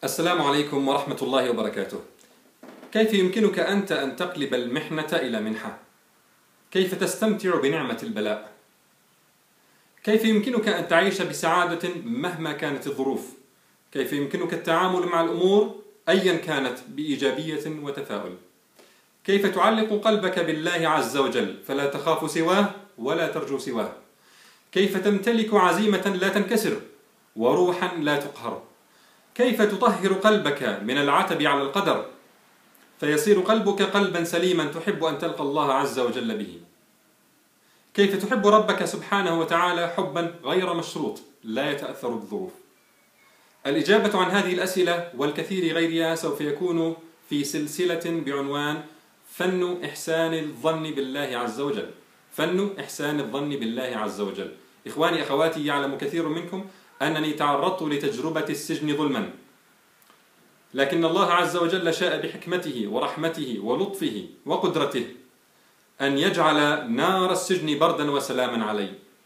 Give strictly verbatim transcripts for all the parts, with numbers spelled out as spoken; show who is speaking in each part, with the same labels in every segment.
Speaker 1: السلام عليكم ورحمة الله وبركاته. كيف يمكنك أنت أن تقلب المحنة إلى منحة؟ كيف تستمتع بنعمة البلاء؟ كيف يمكنك أن تعيش بسعادة مهما كانت الظروف؟ كيف يمكنك التعامل مع الأمور أيا كانت بإيجابية وتفاؤل؟ كيف تعلق قلبك بالله عز وجل فلا تخاف سواه ولا ترجو سواه؟ كيف تمتلك عزيمة لا تنكسر وروحا لا تقهر؟ كيف تطهر قلبك من العتب على القدر فيصير قلبك قلبا سليما تحب أن تلقى الله عز وجل به؟ كيف تحب ربك سبحانه وتعالى حبا غير مشروط لا يتأثر بالظروف؟ الإجابة عن هذه الأسئلة والكثير غيرها سوف يكون في سلسلة بعنوان فن إحسان الظن بالله عز وجل. فن إحسان الظن بالله عز وجل. إخواني أخواتي، يعلم كثير منكم أنني تعرضت لتجربة السجن ظلما، لكن الله عز وجل شاء بحكمته ورحمته ولطفه وقدرته أن يجعل نار السجن بردا وسلاما علي.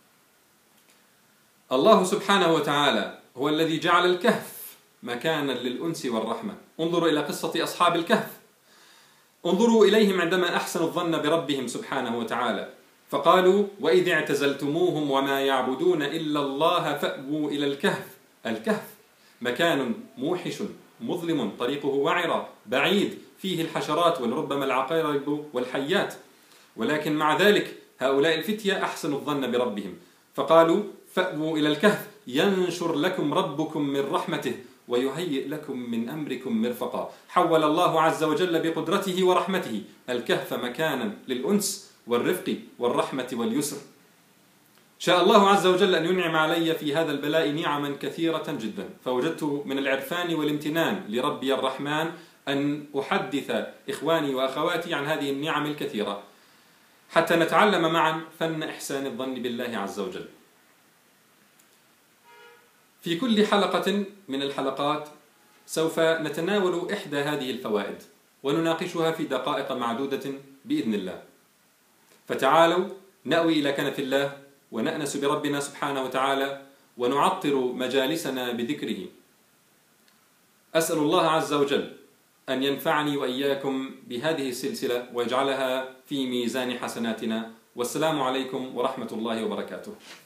Speaker 1: الله سبحانه وتعالى هو الذي جعل الكهف مكانا للأنس والرحمة. انظروا إلى قصة أصحاب الكهف، انظروا إليهم عندما أحسنوا الظن بربهم سبحانه وتعالى فقالوا: وإذ اعتزلتموهم وما يعبدون إلا الله فأووا إلى الكهف. الكهف مكان موحش مظلم، طريقه وعرة بعيد، فيه الحشرات ولربما العقارب والحيات، ولكن مع ذلك هؤلاء الفتية أحسنوا الظن بربهم فقالوا: فأووا إلى الكهف ينشر لكم ربكم من رحمته ويهيئ لكم من أمركم مرفقا. حول الله عز وجل بقدرته ورحمته الكهف مكانا للأنس والرفق والرحمة واليسر. شاء الله عز وجل أن ينعم علي في هذا البلاء نعما كثيرة جدا، فوجدت من العرفان والامتنان لربي الرحمن أن أحدث إخواني وأخواتي عن هذه النعم الكثيرة حتى نتعلم معا فن إحسان الظن بالله عز وجل. في كل حلقة من الحلقات سوف نتناول إحدى هذه الفوائد ونناقشها في دقائق معدودة بإذن الله. فتعالوا نأوي إلى كنف الله ونأنس بربنا سبحانه وتعالى ونعطر مجالسنا بذكره. أسأل الله عز وجل أن ينفعني وإياكم بهذه السلسلة ويجعلها في ميزان حسناتنا. والسلام عليكم ورحمة الله وبركاته.